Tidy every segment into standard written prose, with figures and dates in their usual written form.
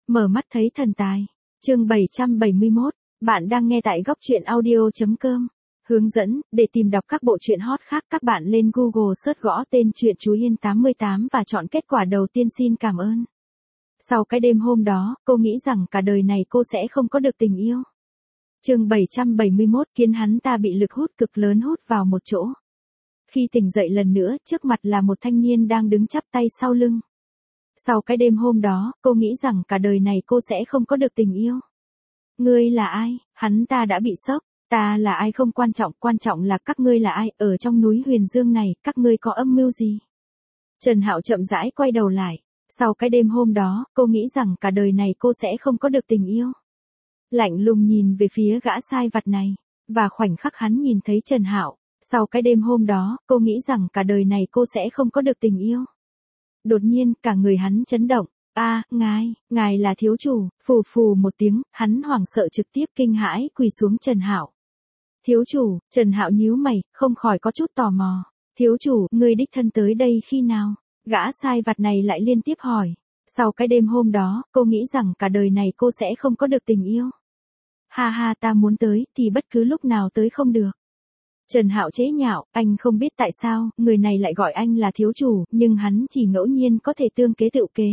Mở mắt thấy thần tài. Chương 771, bạn đang nghe tại góc truyện audio.com. Hướng dẫn, để tìm đọc các bộ truyện hot khác các bạn lên Google search gõ tên truyện Chú Yên 88 và chọn kết quả đầu tiên xin cảm ơn. Sau cái đêm hôm đó, cô nghĩ rằng cả đời này cô sẽ không có được tình yêu. Chương 771 khiến hắn ta bị lực hút cực lớn hút vào một chỗ. Khi tỉnh dậy lần nữa, trước mặt là một thanh niên đang đứng chắp tay sau lưng. Sau cái đêm hôm đó, cô nghĩ rằng cả đời này cô sẽ không có được tình yêu. Ngươi là ai? Hắn ta đã bị sốc. Ta là ai không quan trọng là các ngươi là ai, ở trong núi Huyền Dương này, các ngươi có âm mưu gì? Trần Hạo chậm rãi quay đầu lại. Sau cái đêm hôm đó, cô nghĩ rằng cả đời này cô sẽ không có được tình yêu. Lạnh lùng nhìn về phía gã sai vặt này, và khoảnh khắc hắn nhìn thấy Trần Hạo. Sau cái đêm hôm đó, cô nghĩ rằng cả đời này cô sẽ không có được tình yêu. Đột nhiên, cả người hắn chấn động. Ngài là thiếu chủ, phù phù một tiếng, hắn hoảng sợ trực tiếp kinh hãi quỳ xuống Trần Hạo. Thiếu chủ, Trần Hạo nhíu mày, không khỏi có chút tò mò. Thiếu chủ, ngươi đích thân tới đây khi nào? Gã sai vặt này lại liên tiếp hỏi. Sau cái đêm hôm đó, cô nghĩ rằng cả đời này cô sẽ không có được tình yêu. Ha, ta muốn tới, thì bất cứ lúc nào tới không được. Trần Hạo chế nhạo, anh không biết tại sao, người này lại gọi anh là thiếu chủ, nhưng hắn chỉ ngẫu nhiên có thể tương kế tự kế.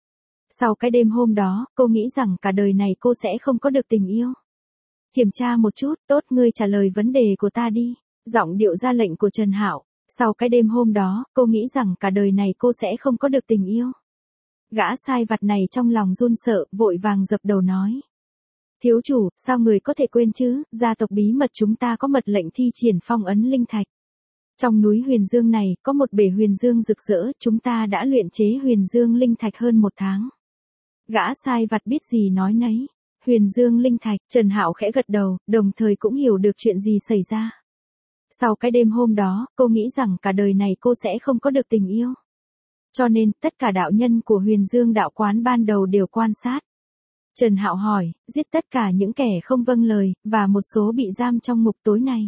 Sau cái đêm hôm đó, cô nghĩ rằng cả đời này cô sẽ không có được tình yêu. Kiểm tra một chút, tốt, ngươi trả lời vấn đề của ta đi. Giọng điệu ra lệnh của Trần Hạo. Sau cái đêm hôm đó, cô nghĩ rằng cả đời này cô sẽ không có được tình yêu. Gã sai vặt này trong lòng run sợ, vội vàng dập đầu nói. Thiếu chủ, sao người có thể quên chứ, gia tộc bí mật chúng ta có mật lệnh thi triển phong ấn linh thạch. Trong núi Huyền Dương này, có một bể Huyền Dương rực rỡ, chúng ta đã luyện chế Huyền Dương linh thạch hơn 1 tháng. Gã sai vặt biết gì nói nấy. Huyền Dương linh thạch, Trần Hạo khẽ gật đầu, đồng thời cũng hiểu được chuyện gì xảy ra. Sau cái đêm hôm đó, cô nghĩ rằng cả đời này cô sẽ không có được tình yêu. Cho nên, tất cả đạo nhân của Huyền Dương đạo quán ban đầu đều quan sát. Trần Hạo hỏi, giết tất cả những kẻ không vâng lời, và một số bị giam trong ngục tối này.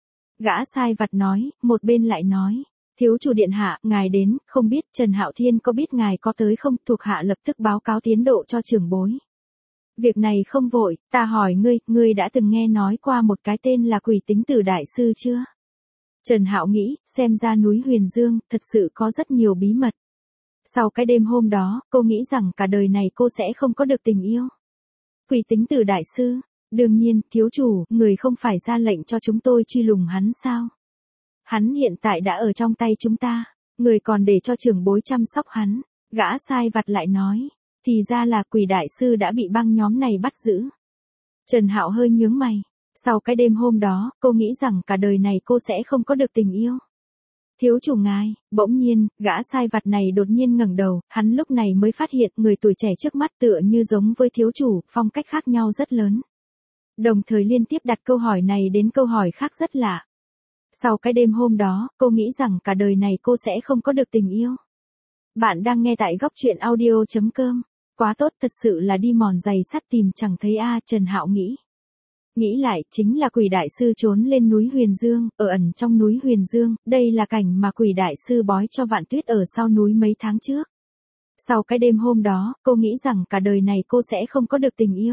Gã sai vặt nói, một bên lại nói, thiếu chủ điện hạ, ngài đến, không biết Trần Hạo Thiên có biết ngài có tới không, thuộc hạ lập tức báo cáo tiến độ cho trưởng bối. Việc này không vội, ta hỏi ngươi đã từng nghe nói qua một cái tên là Quỷ Tính Tử Đại Sư chưa? Trần Hạo nghĩ, xem ra núi Huyền Dương, thật sự có rất nhiều bí mật. Sau cái đêm hôm đó, cô nghĩ rằng cả đời này cô sẽ không có được tình yêu. Quỷ Tính Tử Đại Sư, đương nhiên, thiếu chủ, người không phải ra lệnh cho chúng tôi truy lùng hắn sao? Hắn hiện tại đã ở trong tay chúng ta, người còn để cho trưởng bối chăm sóc hắn. Gã sai vặt lại nói, thì ra là Quỷ Đại Sư đã bị băng nhóm này bắt giữ. Trần Hạo hơi nhướng mày. Sau cái đêm hôm đó, cô nghĩ rằng cả đời này cô sẽ không có được tình yêu. Thiếu chủ ngài, bỗng nhiên, gã sai vặt này đột nhiên ngẩng đầu, hắn lúc này mới phát hiện người tuổi trẻ trước mắt tựa như giống với thiếu chủ, phong cách khác nhau rất lớn. Đồng thời liên tiếp đặt câu hỏi này đến câu hỏi khác rất lạ. Sau cái đêm hôm đó, cô nghĩ rằng cả đời này cô sẽ không có được tình yêu. Bạn đang nghe tại góc truyện audio.com. Quá tốt, thật sự là đi mòn giày sắt tìm chẳng thấy Trần Hạo nghĩ. Nghĩ lại, chính là Quỷ Đại Sư trốn lên núi Huyền Dương, ở ẩn trong núi Huyền Dương, đây là cảnh mà Quỷ Đại Sư bói cho Vạn Tuyết ở sau núi mấy tháng trước. Sau cái đêm hôm đó, cô nghĩ rằng cả đời này cô sẽ không có được tình yêu.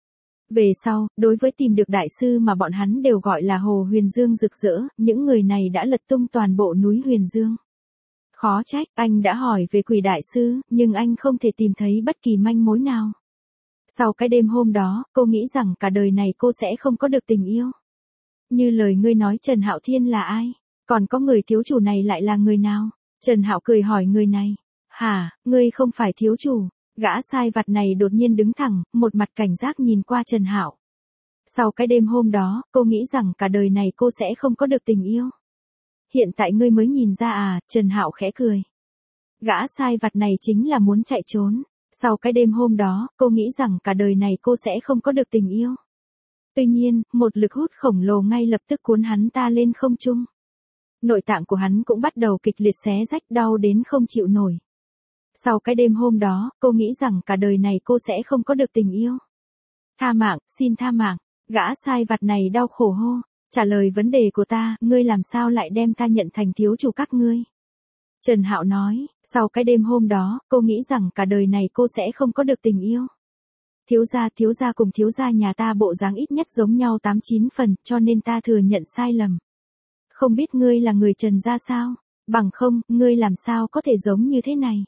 Về sau, đối với tìm được Đại Sư mà bọn hắn đều gọi là Hồ Huyền Dương rực rỡ, những người này đã lật tung toàn bộ núi Huyền Dương. Khó trách, anh đã hỏi về Quỷ Đại Sư, nhưng anh không thể tìm thấy bất kỳ manh mối nào. Sau cái đêm hôm đó, cô nghĩ rằng cả đời này cô sẽ không có được tình yêu. Như lời ngươi nói Trần Hạo Thiên là ai? Còn có người thiếu chủ này lại là người nào? Trần Hạo cười hỏi người này. Hả, ngươi không phải thiếu chủ? Gã sai vặt này đột nhiên đứng thẳng, một mặt cảnh giác nhìn qua Trần Hạo. Sau cái đêm hôm đó, cô nghĩ rằng cả đời này cô sẽ không có được tình yêu. Hiện tại ngươi mới nhìn ra Trần Hạo khẽ cười. Gã sai vặt này chính là muốn chạy trốn. Sau cái đêm hôm đó, cô nghĩ rằng cả đời này cô sẽ không có được tình yêu. Tuy nhiên, một lực hút khổng lồ ngay lập tức cuốn hắn ta lên không trung. Nội tạng của hắn cũng bắt đầu kịch liệt xé rách, đau đến không chịu nổi. Sau cái đêm hôm đó, cô nghĩ rằng cả đời này cô sẽ không có được tình yêu. Tha mạng, xin tha mạng. Gã sai vặt này đau khổ hô. Trả lời vấn đề của ta, ngươi làm sao lại đem ta nhận thành thiếu chủ các ngươi? Trần Hạo nói, sau cái đêm hôm đó, cô nghĩ rằng cả đời này cô sẽ không có được tình yêu. thiếu gia cùng thiếu gia nhà ta bộ dáng ít nhất giống nhau 8-9 phần, cho nên ta thừa nhận sai lầm. Không biết ngươi là người Trần gia sao? Bằng không, ngươi làm sao có thể giống như thế này?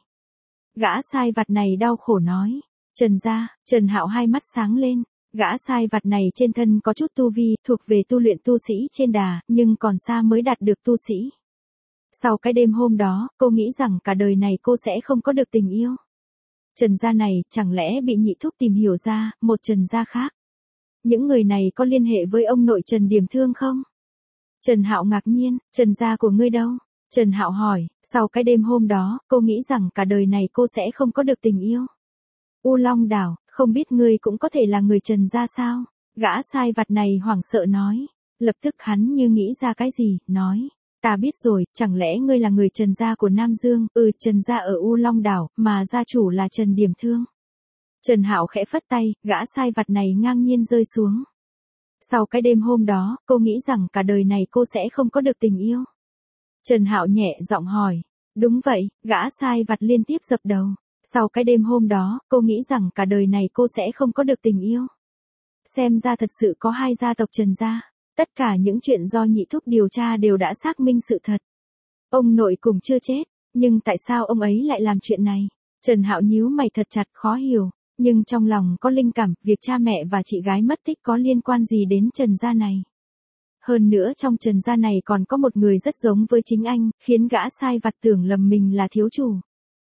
Gã sai vặt này đau khổ nói. Trần gia, Trần Hạo hai mắt sáng lên. Gã sai vặt này trên thân có chút tu vi, thuộc về tu luyện tu sĩ trên đà, nhưng còn xa mới đạt được tu sĩ. Sau cái đêm hôm đó, cô nghĩ rằng cả đời này cô sẽ không có được tình yêu. Trần gia này, chẳng lẽ bị nhị thúc tìm hiểu ra, một Trần gia khác? Những người này có liên hệ với ông nội Trần Điểm Thương không? Trần Hạo ngạc nhiên, Trần gia của ngươi đâu? Trần Hạo hỏi, sau cái đêm hôm đó, cô nghĩ rằng cả đời này cô sẽ không có được tình yêu. U Long Đảo, không biết ngươi cũng có thể là người Trần gia sao? Gã sai vặt này hoảng sợ nói. Lập tức hắn như nghĩ ra cái gì, nói. Ta biết rồi, chẳng lẽ ngươi là người Trần gia của Nam Dương? Trần gia ở U Long Đảo, mà gia chủ là Trần Điểm Thương. Trần Hạo khẽ phất tay, gã sai vặt này ngang nhiên rơi xuống. Sau cái đêm hôm đó, cô nghĩ rằng cả đời này cô sẽ không có được tình yêu. Trần Hạo nhẹ giọng hỏi. Đúng vậy, gã sai vặt liên tiếp dập đầu. Sau cái đêm hôm đó, cô nghĩ rằng cả đời này cô sẽ không có được tình yêu. Xem ra thật sự có hai gia tộc Trần gia. Tất cả những chuyện do nhị thúc điều tra đều đã xác minh sự thật. Ông nội cùng chưa chết, nhưng tại sao ông ấy lại làm chuyện này? Trần Hạo nhíu mày thật chặt khó hiểu, nhưng trong lòng có linh cảm, việc cha mẹ và chị gái mất tích có liên quan gì đến Trần gia này. Hơn nữa trong Trần gia này còn có một người rất giống với chính anh, khiến gã sai vặt tưởng lầm mình là thiếu chủ.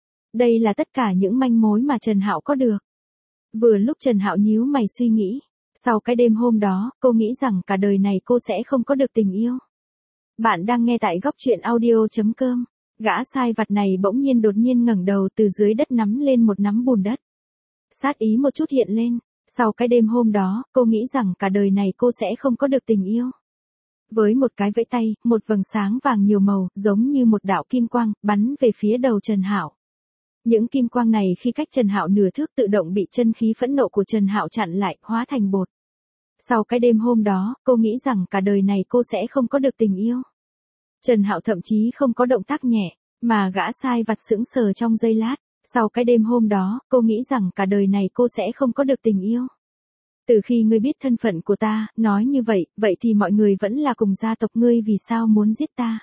Đây là tất cả những manh mối mà Trần Hạo có được. Vừa lúc Trần Hạo nhíu mày suy nghĩ, sau cái đêm hôm đó, cô nghĩ rằng cả đời này cô sẽ không có được tình yêu. Bạn đang nghe tại góc truyện audio.com. Gã sai vặt này bỗng nhiên đột nhiên ngẩng đầu từ dưới đất nắm lên một nắm bùn đất. Sát ý một chút hiện lên. Sau cái đêm hôm đó, cô nghĩ rằng cả đời này cô sẽ không có được tình yêu. Với một cái vẫy tay, một vầng sáng vàng nhiều màu, giống như một đạo kim quang, bắn về phía đầu Trần Hạo. Những kim quang này khi cách Trần Hạo nửa thước tự động bị chân khí phẫn nộ của Trần Hạo chặn lại, hóa thành bột. Sau cái đêm hôm đó, cô nghĩ rằng cả đời này cô sẽ không có được tình yêu. Trần Hạo thậm chí không có động tác nhẹ, mà gã sai vặt sững sờ trong giây lát. Sau cái đêm hôm đó, cô nghĩ rằng cả đời này cô sẽ không có được tình yêu. Từ khi ngươi biết thân phận của ta, nói như vậy thì mọi người vẫn là cùng gia tộc ngươi vì sao muốn giết ta?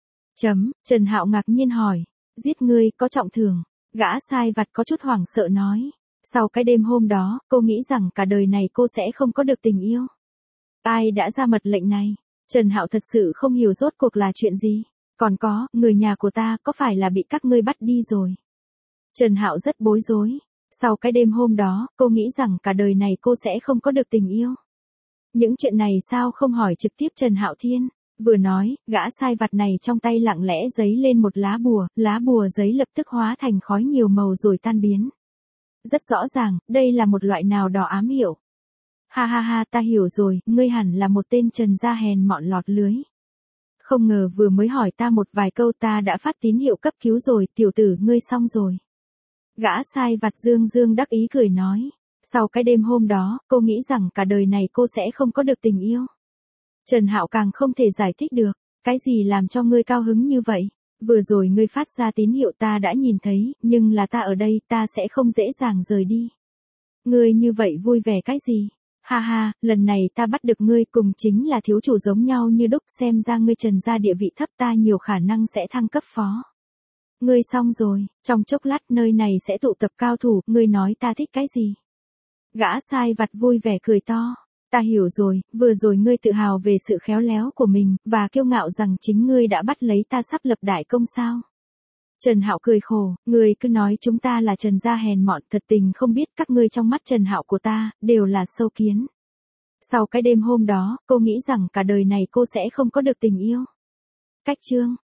Trần Hạo ngạc nhiên hỏi, giết ngươi có trọng thưởng. Gã sai vặt có chút hoảng sợ nói. Sau cái đêm hôm đó, cô nghĩ rằng cả đời này cô sẽ không có được tình yêu. Ai đã ra mật lệnh này? Trần Hạo thật sự không hiểu rốt cuộc là chuyện gì. Còn có, người nhà của ta có phải là bị các ngươi bắt đi rồi? Trần Hạo rất bối rối. Sau cái đêm hôm đó, cô nghĩ rằng cả đời này cô sẽ không có được tình yêu. Những chuyện này sao không hỏi trực tiếp Trần Hạo Thiên? Vừa nói, gã sai vặt này trong tay lặng lẽ giấy lên một lá bùa giấy lập tức hóa thành khói nhiều màu rồi tan biến. Rất rõ ràng, đây là một loại nào đó ám hiệu. Ha ha ha, ta hiểu rồi, ngươi hẳn là một tên Trần gia hèn mọn lọt lưới. Không ngờ vừa mới hỏi ta một vài câu ta đã phát tín hiệu cấp cứu rồi, tiểu tử ngươi xong rồi. Gã sai vặt dương đắc ý cười nói. Sau cái đêm hôm đó, cô nghĩ rằng cả đời này cô sẽ không có được tình yêu. Trần Hạo càng không thể giải thích được, cái gì làm cho ngươi cao hứng như vậy? Vừa rồi ngươi phát ra tín hiệu ta đã nhìn thấy, nhưng là ta ở đây, ta sẽ không dễ dàng rời đi. Ngươi như vậy vui vẻ cái gì? Ha ha, lần này ta bắt được ngươi cùng chính là thiếu chủ giống nhau như đúc, xem ra ngươi Trần gia địa vị thấp ta nhiều khả năng sẽ thăng cấp phó. Ngươi xong rồi, trong chốc lát nơi này sẽ tụ tập cao thủ, ngươi nói ta thích cái gì? Gã sai vặt vui vẻ cười to. Ta hiểu rồi, vừa rồi ngươi tự hào về sự khéo léo của mình, và kiêu ngạo rằng chính ngươi đã bắt lấy ta sắp lập đại công sao. Trần Hạo cười khổ, ngươi cứ nói chúng ta là Trần gia hèn mọn, thật tình không biết các ngươi trong mắt Trần Hạo của ta, đều là sâu kiến. Sau cái đêm hôm đó, cô nghĩ rằng cả đời này cô sẽ không có được tình yêu. Cách chương